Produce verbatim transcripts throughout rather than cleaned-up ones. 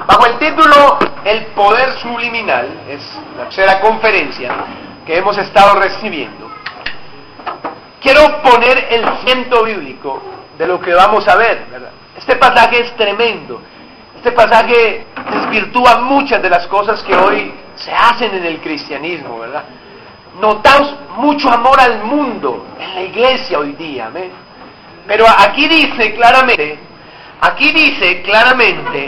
Bajo el título El Poder Subliminal, es la tercera conferencia que hemos estado recibiendo, quiero poner el centro bíblico de lo que vamos a ver, ¿verdad? Este pasaje es tremendo. Este pasaje desvirtúa muchas de las cosas que hoy se hacen en el cristianismo, ¿verdad? Notamos mucho amor al mundo en la iglesia hoy día, ¿amén? Pero aquí dice claramente, aquí dice claramente,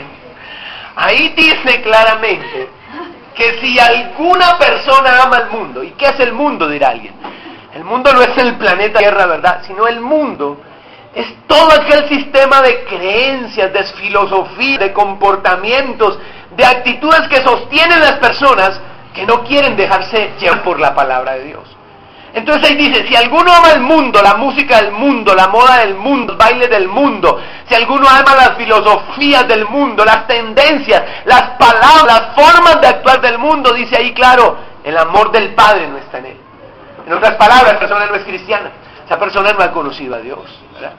ahí dice claramente que si alguna persona ama al mundo, ¿y qué es el mundo?, dirá alguien. El mundo no es el planeta Tierra, ¿verdad?, sino el mundo es todo aquel sistema de creencias, de filosofía, de comportamientos, de actitudes que sostienen las personas que no quieren dejarse llevar por la palabra de Dios. Entonces ahí dice, si alguno ama el mundo, la música del mundo, la moda del mundo, el baile del mundo, si alguno ama las filosofías del mundo, las tendencias, las palabras, las formas de actuar del mundo, dice ahí claro, el amor del Padre no está en él. En otras palabras, la persona no es cristiana, esa persona no ha conocido a Dios, ¿verdad?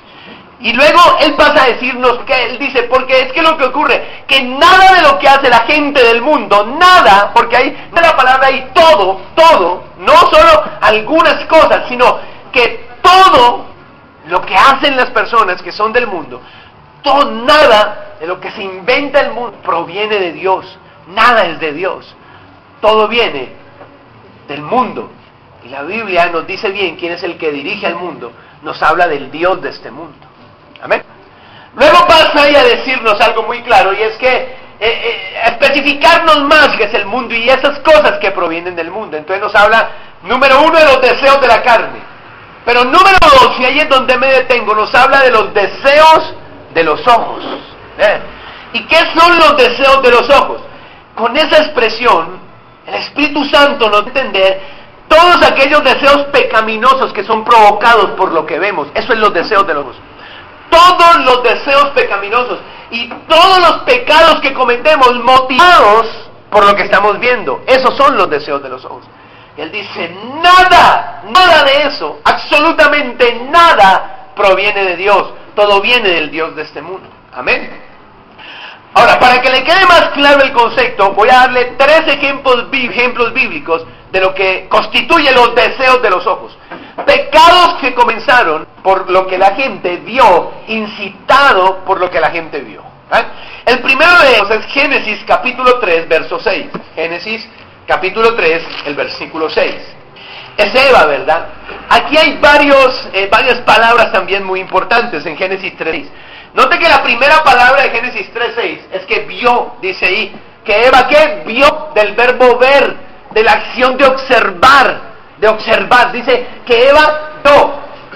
Y luego él pasa a decirnos que él dice, porque es que lo que ocurre, que nada de lo que hace la gente del mundo, nada, porque ahí, de la palabra ahí, todo, todo, no solo algunas cosas, sino que todo lo que hacen las personas que son del mundo, todo, nada de lo que se inventa el mundo proviene de Dios, nada es de Dios, todo viene del mundo. Y la Biblia nos dice bien quién es el que dirige al mundo, nos habla del Dios de este mundo. Amén. Luego pasa ahí a decirnos algo muy claro, y es que eh, eh, especificarnos más que es el mundo y esas cosas que provienen del mundo. Entonces nos habla, número uno, de los deseos de la carne, pero número dos, y ahí es donde me detengo, nos habla de los deseos de los ojos. ¿Eh? ¿Y qué son los deseos de los ojos? Con esa expresión el Espíritu Santo nos da a entender todos aquellos deseos pecaminosos que son provocados por lo que vemos. Eso es los deseos de los ojos. Todos los deseos pecaminosos y todos los pecados que cometemos motivados por lo que estamos viendo, esos son los deseos de los ojos. Y él dice, nada, nada de eso, absolutamente nada proviene de Dios, todo viene del Dios de este mundo. Amén. Ahora, para que le quede más claro el concepto, voy a darle tres ejemplos, ejemplos bíblicos de lo que constituye los deseos de los ojos. Pecados que comenzaron por lo que la gente vio, incitado por lo que la gente vio. ¿Eh? El primero de ellos es Génesis capítulo tres, verso seis. Génesis capítulo tres, el versículo seis. Es Eva, ¿verdad? Aquí hay varios, eh, varias palabras también muy importantes en Génesis tres seis. Note que la primera palabra de Génesis tres seis es que vio, dice ahí, que Eva, ¿qué? Vio, del verbo ver, de la acción de observar, de observar, dice que Eva vio,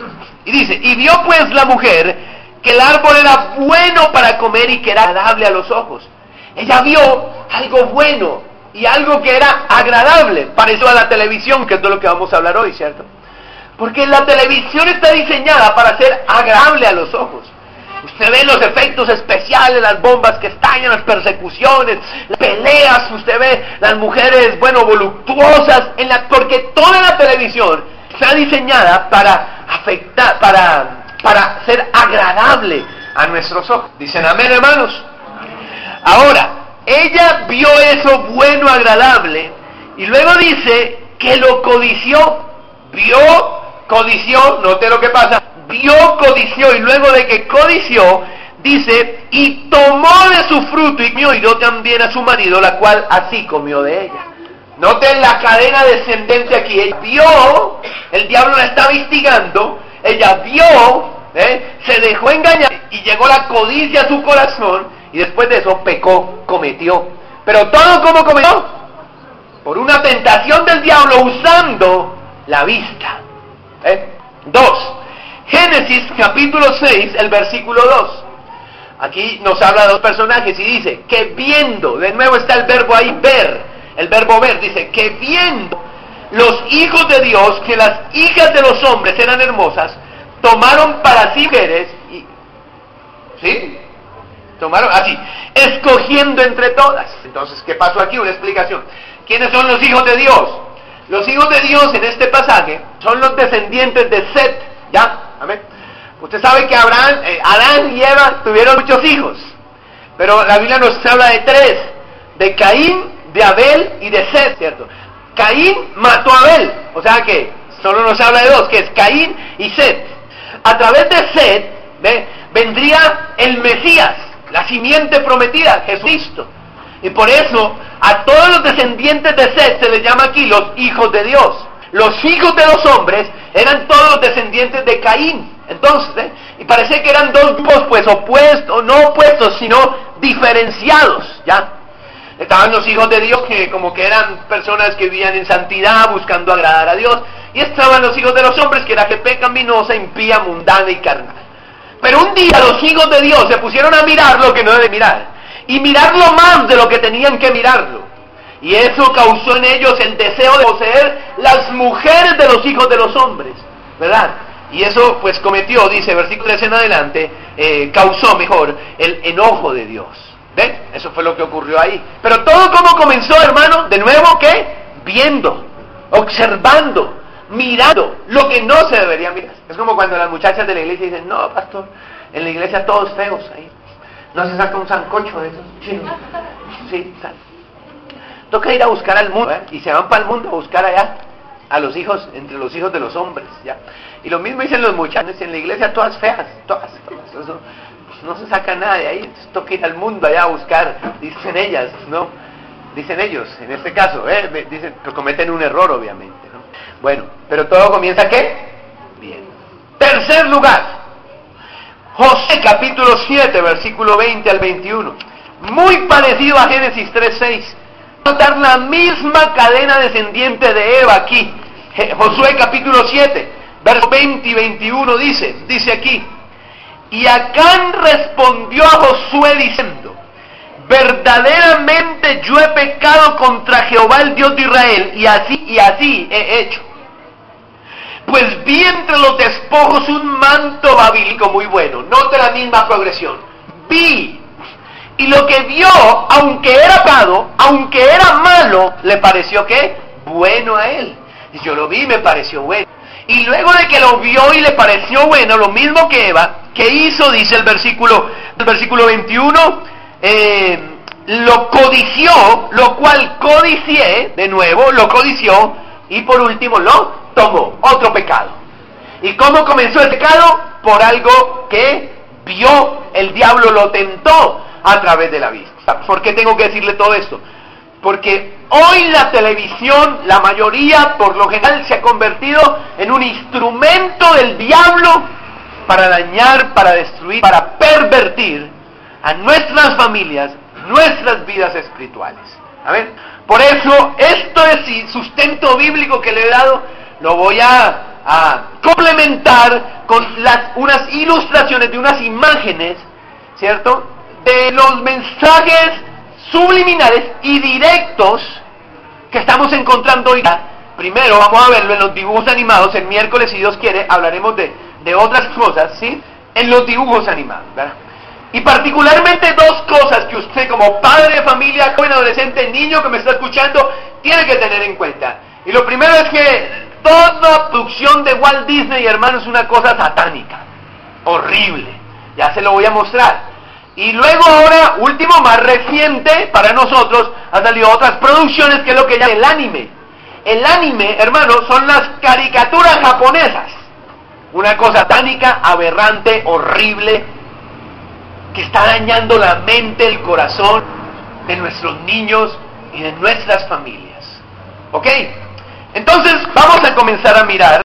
y dice, y vio pues la mujer que el árbol era bueno para comer y que era agradable a los ojos. Ella vio algo bueno y algo que era agradable, pareció a la televisión, que es de lo que vamos a hablar hoy, ¿cierto? Porque la televisión está diseñada para ser agradable a los ojos. Usted ve los efectos especiales, las bombas que estallan, las persecuciones, las peleas, usted ve las mujeres, bueno, voluptuosas, en la, porque toda la televisión está diseñada para afectar, para, para ser agradable a nuestros ojos. ¿Dicen amén, hermanos? Ahora, ella vio eso bueno, agradable, y luego dice que lo codició, vio, codició, note lo que pasa, vio, codició, y luego de que codició, dice, y tomó de su fruto y comió, y dio también a su marido, la cual así comió de ella. Noten la cadena descendente aquí. Ella vio, el diablo la estaba instigando, ella vio, ¿eh? Se dejó engañar, y llegó la codicia a su corazón, y después de eso pecó, cometió. Pero todo como cometió, por una tentación del diablo usando la vista. ¿Eh? Dos. Génesis capítulo seis, el versículo dos. Aquí nos habla de dos personajes y dice que viendo, de nuevo está el verbo ahí, ver, el verbo ver, dice que viendo los hijos de Dios que las hijas de los hombres eran hermosas, tomaron para sí mujeres, y, ¿sí? Tomaron así, escogiendo entre todas. Entonces, ¿qué pasó aquí? Una explicación. ¿Quiénes son los hijos de Dios? Los hijos de Dios en este pasaje son los descendientes de Set, ¿ya? Amén. Usted sabe que Abraham, eh, Adán y Eva tuvieron muchos hijos, Pero la Biblia nos habla de tres, de Caín, de Abel y de Set, ¿cierto? Caín mató a Abel, o sea que solo nos habla de dos, que es Caín y Set. A través de Set, ¿ve?, vendría el Mesías, la simiente prometida, Jesucristo. Y por eso a todos los descendientes de Set se les llama aquí los hijos de Dios. Los hijos de los hombres eran todos los descendientes de Caín. Entonces, ¿eh? y parece que eran dos grupos pues opuestos, no opuestos, sino diferenciados, ¿ya? Estaban los hijos de Dios, que como que eran personas que vivían en santidad, buscando agradar a Dios, y estaban los hijos de los hombres, que era gente pecaminosa, impía, mundana y carnal. Pero un día los hijos de Dios se pusieron a mirar lo que no deben mirar, y mirarlo más de lo que tenían que mirarlo, y eso causó en ellos el deseo de poseer las mujeres de los hijos de los hombres, ¿verdad? Y eso pues cometió, dice versículo tres en adelante, eh, causó mejor el enojo de Dios. ¿Ven? Eso fue lo que ocurrió ahí. Pero todo como comenzó, hermano, de nuevo, ¿qué? Viendo, observando, mirando lo que no se debería mirar. Es como cuando las muchachas de la iglesia dicen, no, pastor, en la iglesia todos feos ahí. No se saca un sancocho de esos chinos. Sí, sal. Toca ir a buscar al mundo, ¿eh? Y se van para el mundo a buscar allá a los hijos, entre los hijos de los hombres, ¿ya? Y lo mismo dicen los muchachos, en la iglesia todas feas, todas, todas, eso, pues no se saca nada de ahí, entonces toca ir al mundo allá a buscar, dicen ellas, ¿no? Dicen ellos, en este caso, ¿eh? Dicen, pero cometen un error obviamente, ¿no? Bueno, pero todo comienza, ¿qué? Bien. Tercer lugar, Josué capítulo siete, versículo veinte al veintiuno, muy parecido a Génesis tres seis, notar la misma cadena descendiente de Eva aquí. Josué capítulo siete, versos veinte y veintiuno dice, dice aquí, y Acán respondió a Josué diciendo, verdaderamente yo he pecado contra Jehová el Dios de Israel, y así, y así he hecho. Pues vi entre los despojos un manto babilónico muy bueno. Note la misma progresión. Vi. Y lo que vio, aunque era pecado, aunque era malo, le pareció ¿qué? Bueno a él. Y yo lo vi y me pareció bueno. Y luego de que lo vio y le pareció bueno, lo mismo que Eva, ¿qué hizo? Dice el versículo, el versículo veintiuno, eh, lo codició, lo cual codicié, de nuevo, lo codició, y por último lo tomó, otro pecado. ¿Y cómo comenzó el pecado? Por algo que vio, el diablo lo tentó a través de la vista. ¿Por qué tengo que decirle todo esto? Porque hoy la televisión, la mayoría, por lo general, se ha convertido en un instrumento del diablo para dañar, para destruir, para pervertir a nuestras familias, nuestras vidas espirituales. ¿Amén? Por eso, esto es sustento bíblico que le he dado, lo voy a, a complementar con las, unas ilustraciones de unas imágenes, ¿cierto?, de los mensajes subliminales y directos que estamos encontrando hoy. Primero vamos a verlo en los dibujos animados. El miércoles, si Dios quiere, hablaremos de, de otras cosas, ¿sí? En los dibujos animados, ¿verdad? Y particularmente dos cosas que usted como padre de familia, joven, adolescente, niño que me está escuchando, tiene que tener en cuenta. Y lo primero es que toda producción de Walt Disney, hermano, es una cosa satánica, horrible. Ya se lo voy a mostrar. Y luego ahora, último, más reciente para nosotros, han salido otras producciones que es lo que llaman el anime. El anime, hermano, son las caricaturas japonesas. Una cosa satánica, aberrante, horrible, que está dañando la mente, el corazón de nuestros niños y de nuestras familias. ¿Ok? Entonces, vamos a comenzar a mirar